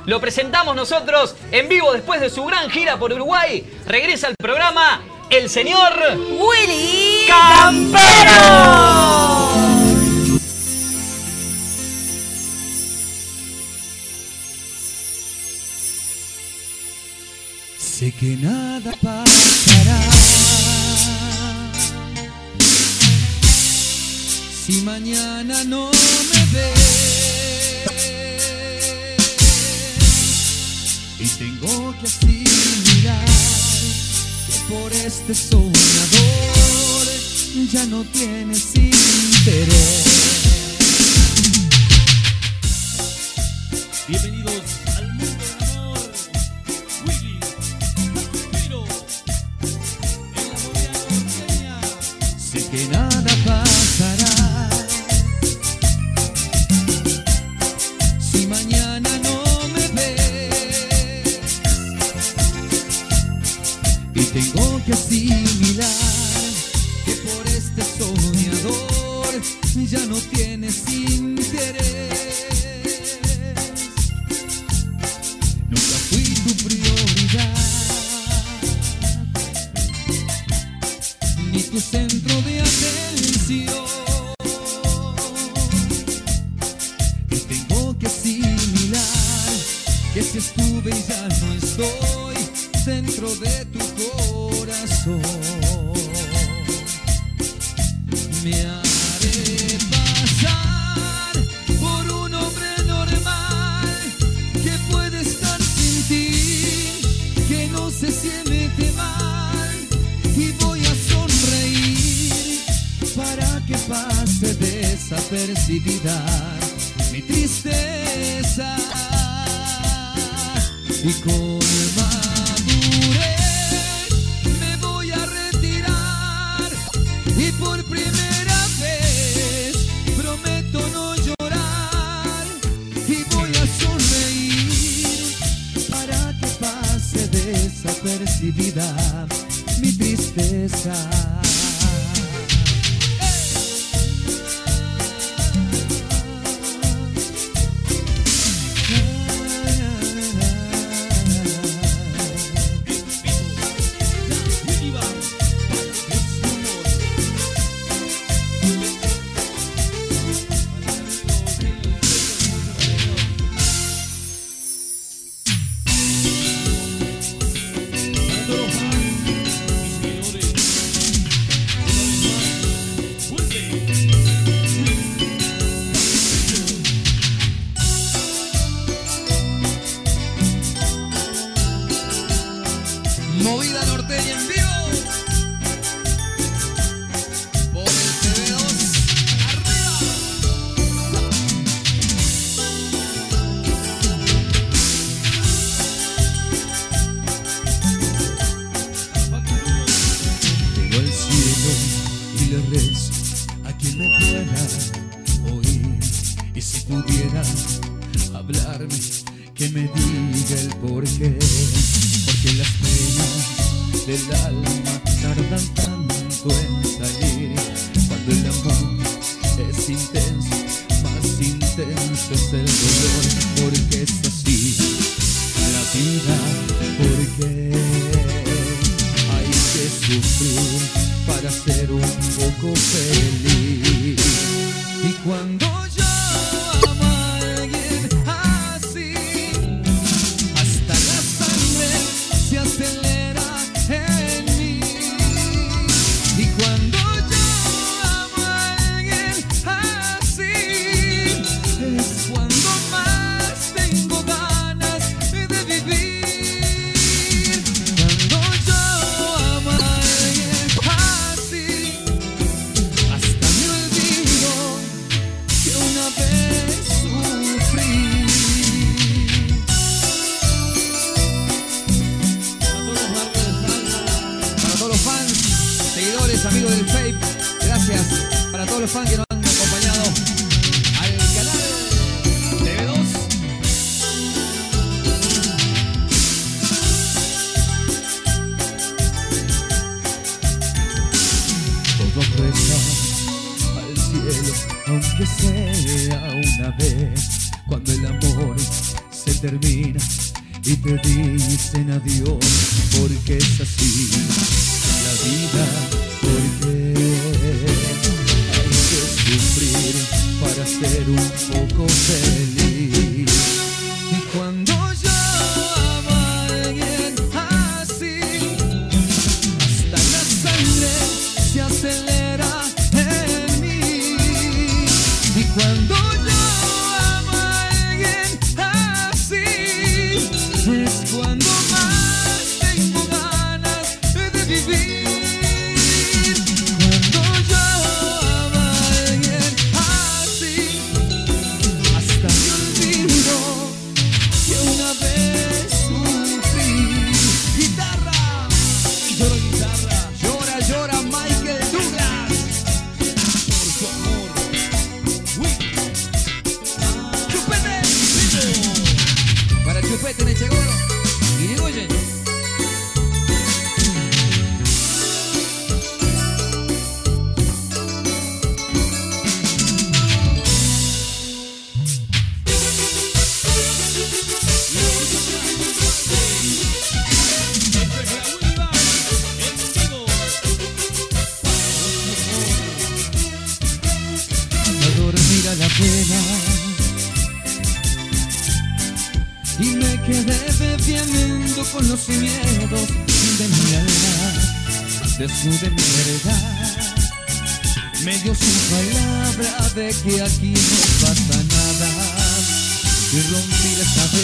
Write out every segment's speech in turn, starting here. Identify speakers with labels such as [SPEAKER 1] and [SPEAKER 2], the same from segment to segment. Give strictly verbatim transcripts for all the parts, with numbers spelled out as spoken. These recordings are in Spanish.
[SPEAKER 1] Lo presentamos nosotros en vivo después de su gran gira por Uruguay. Regresa al programa el señor
[SPEAKER 2] Willy
[SPEAKER 1] Campero.
[SPEAKER 3] Sé que nada pasará si mañana no me ves, y tengo que asimilar que por este soñador ya no tienes interés. Bienvenidos al mundo del amor. Willy Campero en la movida norteña. Sé que nada pasará si mañana no me ves, y tengo que asimilar que por este soñador ya no tienes interés. Nunca fui tu prioridad, ni tu centro de atención, y tengo que asimilar que si estuve y ya no estoy dentro de tu corazón, me haré pasar por un hombre normal que puede estar sin ti, que no se siente mal, y voy a sonreír para que pase desapercibida mi tristeza, y con madurez me voy a retirar, y por primera vez prometo no llorar, y voy a sonreír para que pase desapercibida mi tristeza. Movida norteña en vivo por el T V dos. ¡Arriba! Tengo el cielo y le rezo a quien me pueda oír, y si pudiera hablarme, que me diga el porqué. Porque las penas del alma tardan tanto en salir, cuando el amor es intenso, más intenso es el dolor. Porque es así la vida, porque hay que sufrir para ser un poco feliz. Y cuando yo amo a alguien así, hasta la sangre se acelera en mí. Y cuando yo amo a alguien así, es cuando más tengo ganas de vivir. Cuando yo amo a alguien así, hasta me olvido que una vez sufrí. Amigos del Fape, gracias para todos los fans que nos han acompañado al canal T V dos. Todo reza al cielo, aunque sea una vez, cuando el amor se termina y te dicen adiós, porque es así la vida, porque hay que sufrir para ser un poco feliz. Y cuando yo amo a alguien así, hasta la sangre se acelera en mí. Y cuando yo amo a alguien así, es cuando más tengo ganas de vivir. Cuando yo amo a alguien así, hasta me olvido que una vez sufrí. Guitarra, y lloro guitarra, llora, llora Michael Douglas por su amor. Uy. Chupete, para Chupete en el seguro y digo oye. A dormir a la pena y me quedé bebiendo con los miedos de mi alma, desnude mi verdad. Me dio su palabra de que aquí no pasa nada y rompí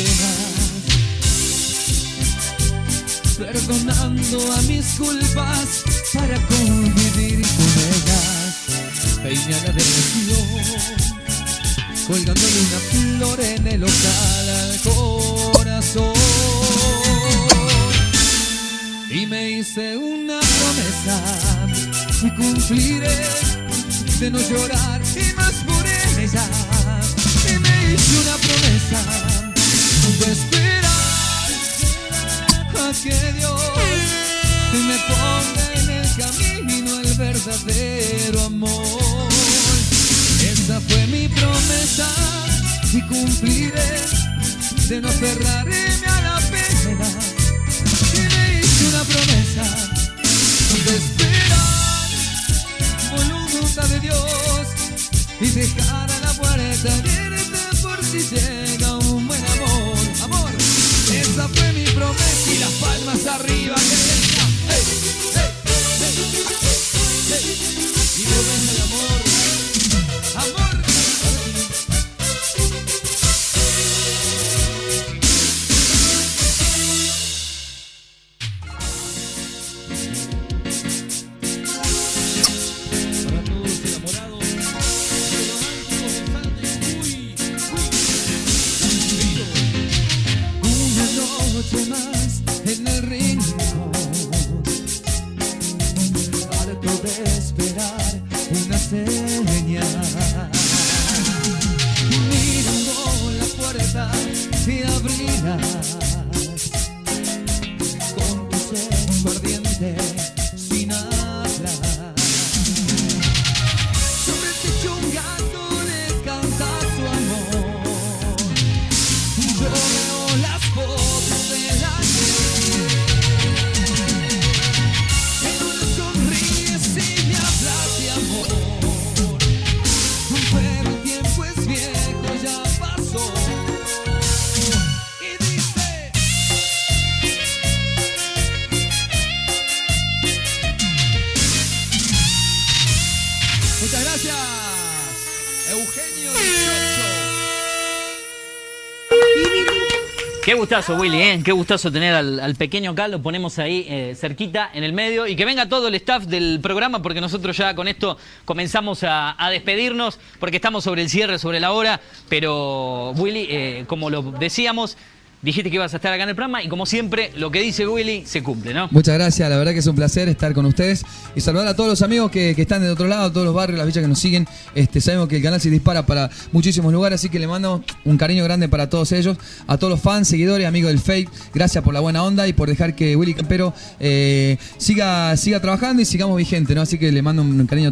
[SPEAKER 3] las cadenas, perdonando a mis culpas para convivir con ellas. Peña la derretió, colgándole una flor en el ojal al corazón. Y me hice una promesa y cumpliré de no llorar y más por ella. Y me hice una promesa de esperar a que Dios me ponga en el camino el verdadero amor. Esa fue mi promesa y cumpliré de no aferrarme a la pena. Y me hice una promesa de esperar voluntad de Dios y dejar a la puerta abierta por si llega un buen amor. Amor, esa fue mi promesa. Y las palmas arriba que venga. Hey, hey, hey, hey, hey. Y promesa de amor. Amor. Para todos los enamorados, los románticos están muy, muy una noche más en el rincón, harto de esperar una señal, mirando la puerta y abrirás con tu sexo ardiente sin hablar. Sobre el techo un gato le canta su amor. Yo veo las fotos de la que no le sonríes y me hablas de amor. Pero el tiempo es viejo, ya pasó. Y dice: muchas gracias, Eugenio dieciocho.
[SPEAKER 1] Qué gustazo, Willy, ¿eh? Qué gustazo tener al, al pequeño acá, lo ponemos ahí eh, cerquita, en el medio, y que venga todo el staff del programa, porque nosotros ya con esto comenzamos a, a despedirnos, porque estamos sobre el cierre, sobre la hora, pero Willy, eh, como lo decíamos, dijiste que ibas a estar acá en el programa, y como siempre, lo que dice Willy se cumple, ¿no?
[SPEAKER 3] Muchas gracias, la verdad que es un placer estar con ustedes y saludar a todos los amigos que, que están de otro lado, todos los barrios, las villas que nos siguen. Este, sabemos que el canal se dispara para muchísimos lugares, así que le mando un cariño grande para todos ellos, a todos los fans, seguidores, amigos del Fake. Gracias por la buena onda y por dejar que Willy Campero eh, siga, siga trabajando y sigamos vigente, ¿no? Así que le mando un cariño a todos.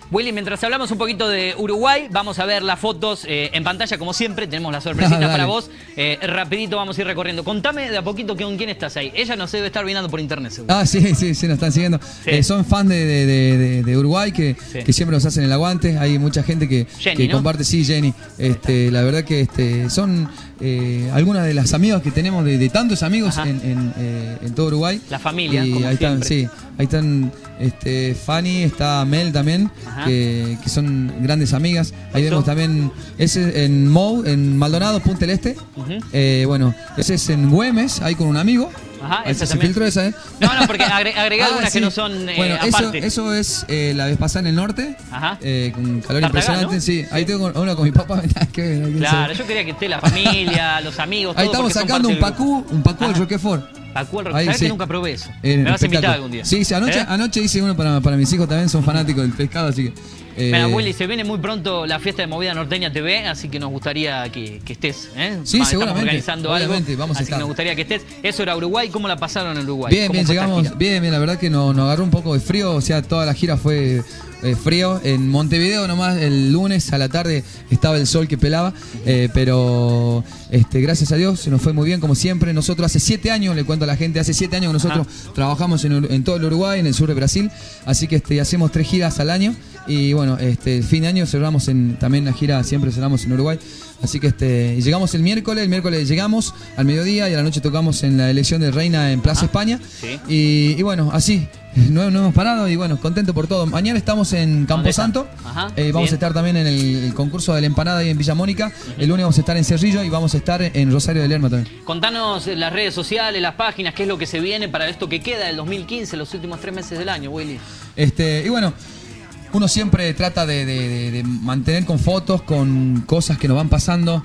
[SPEAKER 1] Willy, mientras hablamos un poquito de Uruguay, vamos a ver las fotos eh, en pantalla como siempre. Tenemos la sorpresita
[SPEAKER 2] Ah,
[SPEAKER 1] para vos. Eh, rapidito vamos a ir recorriendo. Contame de a poquito que, con quién estás ahí. Ella nos debe estar viendo por internet, seguro.
[SPEAKER 2] Ah, sí, sí, sí, nos están siguiendo.
[SPEAKER 1] Sí.
[SPEAKER 2] Eh, son fans de, de, de, de Uruguay que,
[SPEAKER 1] Sí.
[SPEAKER 2] que siempre nos hacen el aguante. Hay mucha gente que,
[SPEAKER 1] Jenny,
[SPEAKER 2] que
[SPEAKER 1] ¿no?
[SPEAKER 2] comparte, sí, Jenny. Este, la verdad que este, son eh, algunas de las amigas que tenemos, de, de tantos amigos
[SPEAKER 1] Ajá.
[SPEAKER 2] en, en, eh, en todo Uruguay.
[SPEAKER 1] La familia,
[SPEAKER 2] Y
[SPEAKER 1] como
[SPEAKER 2] ahí están,
[SPEAKER 1] siempre.
[SPEAKER 2] sí, ahí están este, Fanny, está Mel también,
[SPEAKER 1] Ajá.
[SPEAKER 2] que, que son grandes amigas. Ahí
[SPEAKER 1] ¿Eso?
[SPEAKER 2] vemos también, ese es en Mou, en Maldonado, Punta del Este.
[SPEAKER 1] Ujú.
[SPEAKER 2] Eh, bueno, ese es en Güemes, ahí con un amigo.
[SPEAKER 1] Ajá,
[SPEAKER 2] Ahí
[SPEAKER 1] esa
[SPEAKER 2] se
[SPEAKER 1] también.
[SPEAKER 2] filtró esa, ¿eh?
[SPEAKER 1] No, no, porque agre- agregué
[SPEAKER 2] Ah,
[SPEAKER 1] algunas
[SPEAKER 2] sí.
[SPEAKER 1] que no son eh,
[SPEAKER 2] Bueno, eso,
[SPEAKER 1] aparte.
[SPEAKER 2] eso es eh, la vez pasada en el norte.
[SPEAKER 1] Ajá.
[SPEAKER 2] Eh, con calor
[SPEAKER 1] Tartagal,
[SPEAKER 2] impresionante.
[SPEAKER 1] ¿no?
[SPEAKER 2] Sí, ahí tengo uno con mi papá. nada que ver, nada que
[SPEAKER 1] Claro,
[SPEAKER 2] ver.
[SPEAKER 1] yo quería que esté la familia, los amigos,
[SPEAKER 2] Ahí
[SPEAKER 1] todo,
[SPEAKER 2] estamos
[SPEAKER 1] porque son
[SPEAKER 2] sacando un
[SPEAKER 1] parte del grupo.
[SPEAKER 2] pacú, un pacú del
[SPEAKER 1] Ajá.
[SPEAKER 2] Roquefort.
[SPEAKER 1] Pacú, el
[SPEAKER 2] Ahí,
[SPEAKER 1] ¿sabes
[SPEAKER 2] sí.
[SPEAKER 1] que nunca probé eso?
[SPEAKER 2] En
[SPEAKER 1] Me vas a invitar
[SPEAKER 2] espectáculo.
[SPEAKER 1] algún día.
[SPEAKER 2] Sí, sí, anoche,
[SPEAKER 1] ¿Eh?
[SPEAKER 2] anoche hice uno para, para mis hijos también, son fanáticos del pescado, así que. eh,
[SPEAKER 1] Mira, Willy, se viene muy pronto la fiesta de Movida Norteña T V, así que nos gustaría que, que estés. ¿eh?
[SPEAKER 2] Sí,
[SPEAKER 1] Va,
[SPEAKER 2] seguramente,
[SPEAKER 1] Estamos organizando
[SPEAKER 2] obviamente,
[SPEAKER 1] algo,
[SPEAKER 2] vamos a
[SPEAKER 1] así que
[SPEAKER 2] estar.
[SPEAKER 1] nos gustaría que estés. Eso era Uruguay, ¿cómo la pasaron en Uruguay?
[SPEAKER 2] Bien,
[SPEAKER 1] ¿Cómo
[SPEAKER 2] bien,
[SPEAKER 1] fue esta
[SPEAKER 2] llegamos,
[SPEAKER 1] gira?
[SPEAKER 2] bien, bien, la verdad que nos, nos agarró un poco de frío, o sea, toda la gira fue eh, frío. En Montevideo nomás el lunes a la tarde estaba el sol que pelaba, eh, pero este, gracias a Dios se nos fue muy bien como siempre. Nosotros hace siete años, le cuento a la gente, hace siete años que nosotros trabajamos en, Ur- en todo el Uruguay, en el sur de Brasil, así que este, hacemos tres giras al año y bueno, este, el fin de año cerramos en, también la gira, siempre cerramos en Uruguay. Así que este, y llegamos el miércoles, el miércoles llegamos al mediodía y a la noche tocamos en la elección de Reina en Plaza
[SPEAKER 1] Ajá,
[SPEAKER 2] España.
[SPEAKER 1] sí.
[SPEAKER 2] Y, y bueno, así, no, no hemos parado y bueno, contento por todo. Mañana estamos en
[SPEAKER 1] ¿Dónde
[SPEAKER 2] Camposanto,
[SPEAKER 1] están? Ajá,
[SPEAKER 2] eh, vamos
[SPEAKER 1] bien.
[SPEAKER 2] a estar también en el, el concurso de la empanada ahí en Villa Mónica. El lunes vamos a estar en Cerrillo y vamos a estar en Rosario de Lerma también.
[SPEAKER 1] Contanos las redes sociales, las páginas, qué es lo que se viene para esto que queda del dos mil quince, los últimos tres meses del año, Willy.
[SPEAKER 2] Este, y bueno, uno siempre trata de, de- de- de mantener con fotos, con cosas que nos van pasando.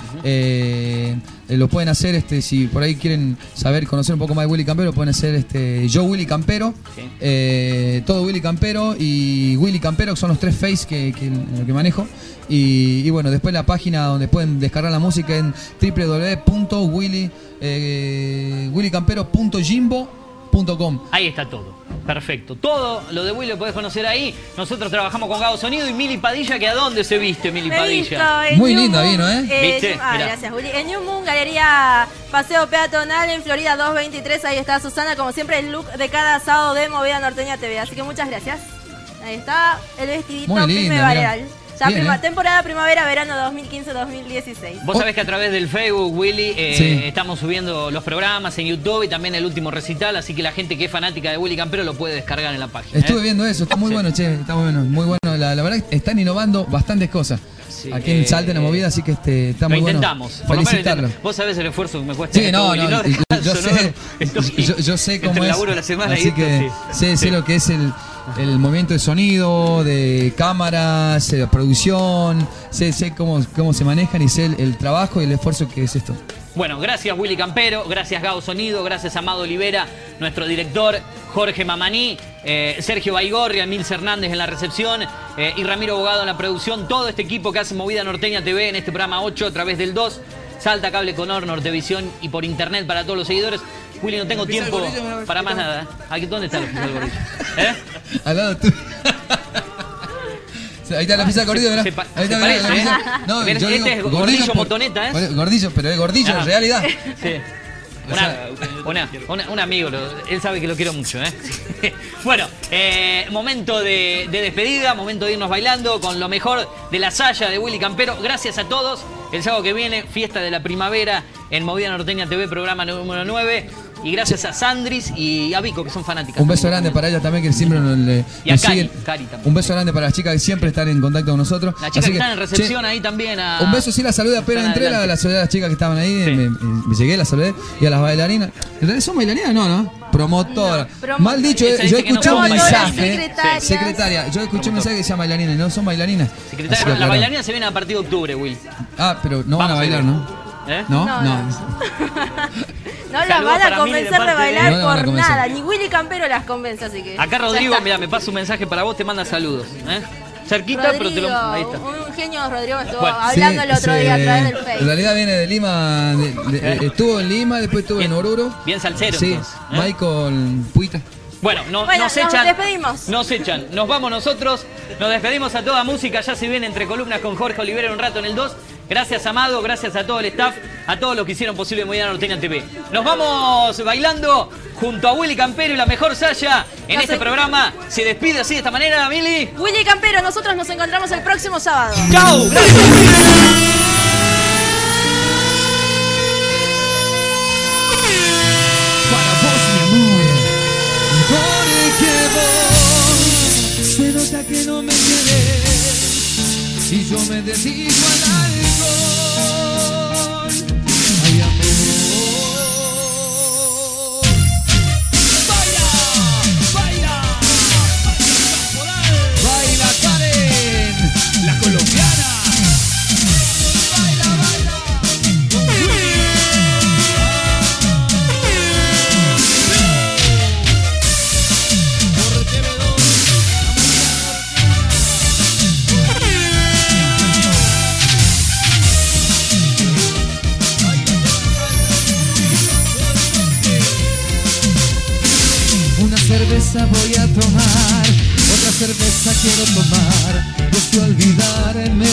[SPEAKER 2] Eh, eh, lo pueden hacer, este, si por ahí quieren saber, conocer un poco más de Willy Campero, pueden hacer este, yo Willy Campero,
[SPEAKER 1] Sí.
[SPEAKER 2] eh, todo Willy Campero y Willy Campero, que son los tres face que, que, lo que manejo. Y, y bueno, después la página donde pueden descargar la música en w w w punto willy campero punto jimbo punto com.
[SPEAKER 1] Ahí está todo. Perfecto. Todo lo de Willy lo podés conocer ahí. Nosotros trabajamos con Gabo Sonido y Mili Padilla, que ¿a dónde se viste, Mili
[SPEAKER 4] Me he visto
[SPEAKER 1] Padilla?
[SPEAKER 4] en
[SPEAKER 2] Muy
[SPEAKER 4] New
[SPEAKER 2] linda
[SPEAKER 4] Moon,
[SPEAKER 2] vino, ¿eh?
[SPEAKER 1] ¿Viste?
[SPEAKER 4] Ah,
[SPEAKER 1] Mirá.
[SPEAKER 4] gracias, Juli. En New Moon, Galería Paseo Peatonal en Florida doscientos veintitrés. Ahí está Susana, como siempre, el look de cada sábado de Movida Norteña T V. Así que muchas gracias. Ahí está el vestidito
[SPEAKER 2] Muy linda,
[SPEAKER 4] primaveral.
[SPEAKER 2] mirá.
[SPEAKER 4] Ya
[SPEAKER 2] Bien,
[SPEAKER 4] prima-
[SPEAKER 2] ¿eh?
[SPEAKER 4] temporada primavera-verano dos mil quince dos mil dieciséis.
[SPEAKER 1] Vos sabés que a través del Facebook, Willy, eh,
[SPEAKER 2] Sí.
[SPEAKER 1] estamos subiendo los programas en YouTube y también el último recital, así que la gente que es fanática de Willy Campero lo puede descargar en la página.
[SPEAKER 2] Estuve
[SPEAKER 1] ¿eh?
[SPEAKER 2] viendo eso, está muy
[SPEAKER 1] Sí.
[SPEAKER 2] bueno, che, está muy bueno, muy bueno. La, la verdad que están innovando bastantes cosas.
[SPEAKER 1] Sí,
[SPEAKER 2] Aquí en
[SPEAKER 1] eh,
[SPEAKER 2] Salta, en la movida, así que este, está
[SPEAKER 1] Lo
[SPEAKER 2] muy bueno.
[SPEAKER 1] intentamos. Por lo menos
[SPEAKER 2] Felicitarlo.
[SPEAKER 1] intentamos. Vos sabés el esfuerzo que me cuesta.
[SPEAKER 2] Sí,
[SPEAKER 1] esto,
[SPEAKER 2] no,
[SPEAKER 1] Willy,
[SPEAKER 2] no,
[SPEAKER 1] descanso,
[SPEAKER 2] yo
[SPEAKER 1] no
[SPEAKER 2] sé,
[SPEAKER 1] estoy
[SPEAKER 2] yo, yo sé
[SPEAKER 1] entre
[SPEAKER 2] cómo
[SPEAKER 1] el
[SPEAKER 2] es,
[SPEAKER 1] laburo de la semana y
[SPEAKER 2] así
[SPEAKER 1] esto,
[SPEAKER 2] que
[SPEAKER 1] sí.
[SPEAKER 2] sé, sé
[SPEAKER 1] Sí.
[SPEAKER 2] lo que es el, el movimiento de sonido, de cámaras, de producción, sé, sé cómo, cómo se manejan y sé el, el trabajo y el esfuerzo que es esto.
[SPEAKER 1] Bueno, gracias Willy Campero, gracias Gabo Sonido, gracias Amado Olivera, nuestro director Jorge Mamaní, eh, Sergio Baigorri, Emil Hernández en la recepción eh, y Ramiro Bogado en la producción. Todo este equipo que hace Movida Norteña T V en este programa ocho a través del dos, Salta Cable Conor, Nortevisión y por internet para todos los seguidores. Willy, no tengo
[SPEAKER 2] Oficial
[SPEAKER 1] tiempo
[SPEAKER 2] Gordillo, me-
[SPEAKER 1] para más nada. Aquí, ¿dónde está el oficial Gordillo? ¿Eh?
[SPEAKER 2] Al lado tuyo. Ahí está la pizza gordillo, ¿verdad?
[SPEAKER 1] Se pa-
[SPEAKER 2] Ahí está
[SPEAKER 1] se
[SPEAKER 2] la- la
[SPEAKER 1] parece,
[SPEAKER 2] pizza.
[SPEAKER 1] ¿eh?
[SPEAKER 2] No,
[SPEAKER 1] Pero
[SPEAKER 2] yo
[SPEAKER 1] este
[SPEAKER 2] digo
[SPEAKER 1] es gordillo
[SPEAKER 2] por-
[SPEAKER 1] motoneta, ¿eh?
[SPEAKER 2] Gordillo, pero es gordillo
[SPEAKER 1] Ah.
[SPEAKER 2] en realidad.
[SPEAKER 1] Sí.
[SPEAKER 2] O
[SPEAKER 1] Una-
[SPEAKER 2] sea,
[SPEAKER 1] una- una- un amigo, lo- él sabe que lo quiero mucho. ¿eh? Bueno, eh, momento de, de despedida, momento de irnos bailando con lo mejor de la saya de Willy Campero. Gracias a todos. El sábado que viene, fiesta de la primavera en Movida Norteña T V, programa número nueve. Y gracias a Sandris y a Vico, que son fanáticas.
[SPEAKER 2] un beso grande para ella también, que siempre nos, le-
[SPEAKER 1] Y a
[SPEAKER 2] nos
[SPEAKER 1] Cari,
[SPEAKER 2] siguen.
[SPEAKER 1] Cari también.
[SPEAKER 2] Un beso grande para las chicas que siempre están en contacto con nosotros.
[SPEAKER 1] La chica
[SPEAKER 2] Así
[SPEAKER 1] que está en recepción
[SPEAKER 2] che,
[SPEAKER 1] ahí también. A,
[SPEAKER 2] un beso, sí, la saludé apenas
[SPEAKER 1] Están
[SPEAKER 2] entré, la,
[SPEAKER 1] adelante.
[SPEAKER 2] la saludé a las chicas que estaban ahí,
[SPEAKER 1] Sí.
[SPEAKER 2] me, me llegué, la saludé, y a las bailarinas. ¿En realidad son bailarinas? No, ¿no? Promotora.
[SPEAKER 4] No, promotora.
[SPEAKER 2] Mal dicho,
[SPEAKER 1] Esa
[SPEAKER 2] yo
[SPEAKER 1] dice que no
[SPEAKER 2] escuché
[SPEAKER 1] son
[SPEAKER 2] un
[SPEAKER 1] bailarinas.
[SPEAKER 2] mensaje.
[SPEAKER 4] Secretarias.
[SPEAKER 2] Secretaria. Yo escuché un mensaje que decía bailarinas, no son bailarinas.
[SPEAKER 1] Secretaria,
[SPEAKER 2] Así que
[SPEAKER 1] la
[SPEAKER 2] aclaramos.
[SPEAKER 1] bailarina se viene a partir de octubre, Will.
[SPEAKER 2] Ah, pero no van a
[SPEAKER 1] Vamos a
[SPEAKER 2] bailar,
[SPEAKER 1] ir.
[SPEAKER 2] ¿no?
[SPEAKER 1] ¿Eh?
[SPEAKER 2] ¿No?
[SPEAKER 4] No,
[SPEAKER 2] No.
[SPEAKER 4] no. No las
[SPEAKER 1] Saludos
[SPEAKER 4] van
[SPEAKER 1] para
[SPEAKER 4] a
[SPEAKER 1] Mili de
[SPEAKER 4] convencer de
[SPEAKER 1] parte de-
[SPEAKER 4] bailar
[SPEAKER 2] No la van a
[SPEAKER 4] por
[SPEAKER 2] convencer.
[SPEAKER 4] nada. Ni Willy Campero las convence, así que.
[SPEAKER 1] Acá
[SPEAKER 4] ya
[SPEAKER 1] Rodrigo,
[SPEAKER 4] está.
[SPEAKER 1] mira, me pasa un mensaje para vos, te manda saludos. ¿eh? Cerquita, pero te lo.
[SPEAKER 4] Rodrigo,
[SPEAKER 1] Ahí está.
[SPEAKER 4] un genio Rodrigo estuvo
[SPEAKER 1] Bueno.
[SPEAKER 4] hablando
[SPEAKER 2] Sí,
[SPEAKER 4] el otro
[SPEAKER 2] sí.
[SPEAKER 4] día a través del
[SPEAKER 2] En
[SPEAKER 4] Facebook.
[SPEAKER 2] realidad viene de Lima, de- de-
[SPEAKER 1] ¿Eh?
[SPEAKER 2] estuvo en Lima, después estuvo en
[SPEAKER 1] Bien-
[SPEAKER 2] Oruro.
[SPEAKER 1] bien salsero,
[SPEAKER 2] Sí,
[SPEAKER 1] entonces, ¿eh?
[SPEAKER 2] Michael Puita.
[SPEAKER 1] Bueno, no,
[SPEAKER 4] Bueno,
[SPEAKER 1] nos
[SPEAKER 4] nos
[SPEAKER 1] echan.
[SPEAKER 4] despedimos.
[SPEAKER 1] Nos echan. Nos vamos nosotros. Nos despedimos a toda música. Ya se viene Entre Columnas con Jorge Olivera en un rato en el dos. Gracias, Amado. Gracias a todo el staff. A todos los que hicieron posible Movida Norteña T V. Nos vamos bailando junto a Willy Campero y la mejor Saya en
[SPEAKER 4] No
[SPEAKER 1] este
[SPEAKER 4] sé.
[SPEAKER 1] programa. Se despide así de esta manera, Mili.
[SPEAKER 4] Willy Campero, nosotros nos encontramos el próximo sábado.
[SPEAKER 1] ¡Chau! ¡Gracias!
[SPEAKER 3] Para vos, mi amor, porque vos se nota que no me querés y yo me dedico al alcohol. Ay, amor. Baila, baila, baila Karen, la colombiana. Baila, baila. Una cerveza voy a tomar, otra cerveza quiero tomar, deseo olvidarme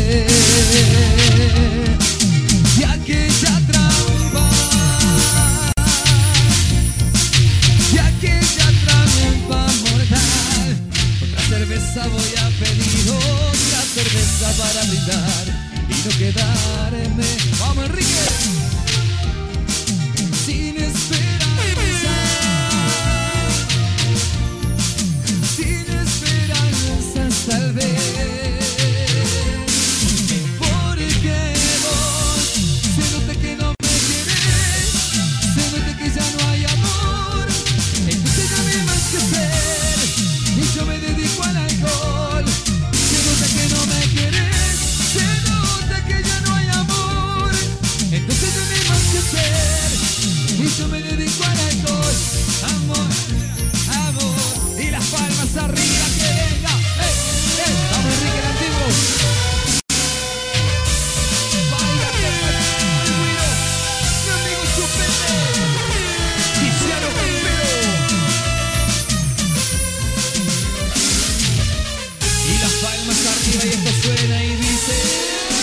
[SPEAKER 3] de aquella trampa, de aquella trampa mortal. Otra cerveza voy a pedir, otra cerveza para brindar y no quedarme. Vamos, Enrique, sin esperanza. Sin esperanzas tal vez, porque vos se nota que no me querés, se nota que ya no hay amor, entonces ya no hay más que hacer y yo me dedico al alcohol. Se nota que no me querés, se nota que ya no hay amor, entonces ya no hay más que hacer y yo me dedico al alcohol. Amor, amor, y las palmas arriba, que venga. ¡Eh, eh! Vamos, Enrique el Antiguo. Vaya, que el ruido. Mi amigo Chupete. Tiziano Campero. Y las palmas arriba y esto suena y dice.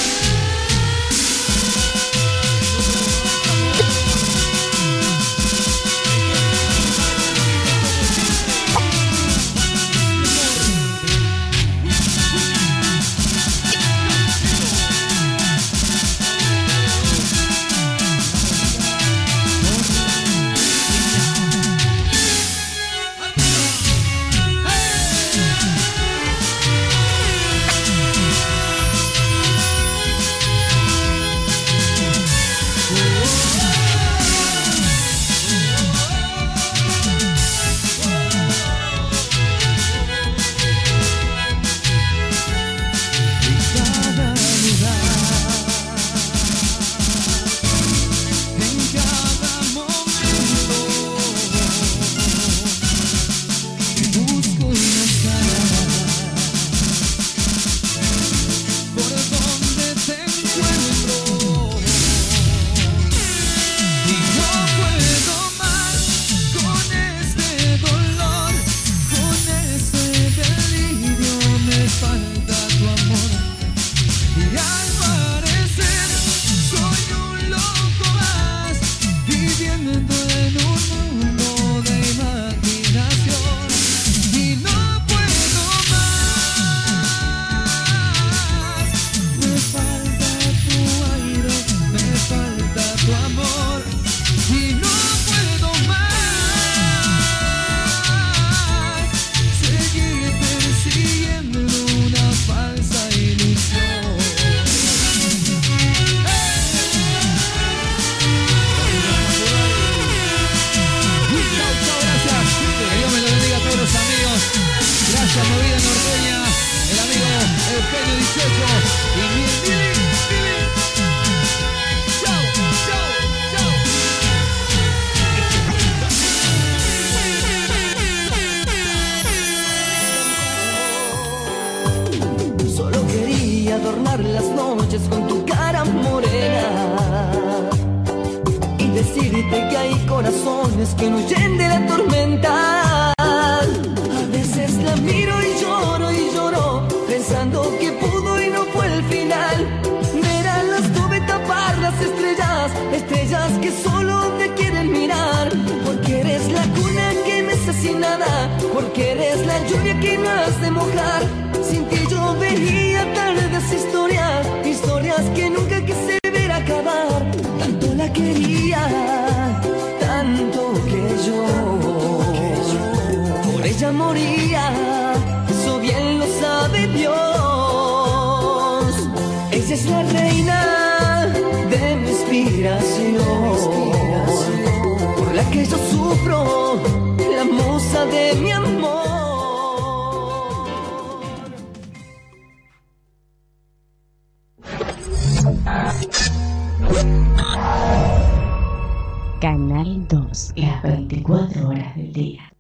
[SPEAKER 5] adornar las noches con tu cara morena y decirte que hay corazones que no huyen de la tormenta. la miro y lloro y lloro, pensando que pudo y no fue el final. Verá las nubes tapar las estrellas, estrellas que solo te quieren mirar. Porque eres la cuna que me hace sin nada, porque eres la lluvia que no has de mojar. Sin ti yo veía tardes historias, historias que nunca quise ver acabar. Tanto la quería, tanto que yo por ella moría. Eso bien lo sabe Dios. Ella es la reina de mi inspiración, por la que yo sufro, la musa de mi amor.
[SPEAKER 6] Canal dos, las veinticuatro horas del día.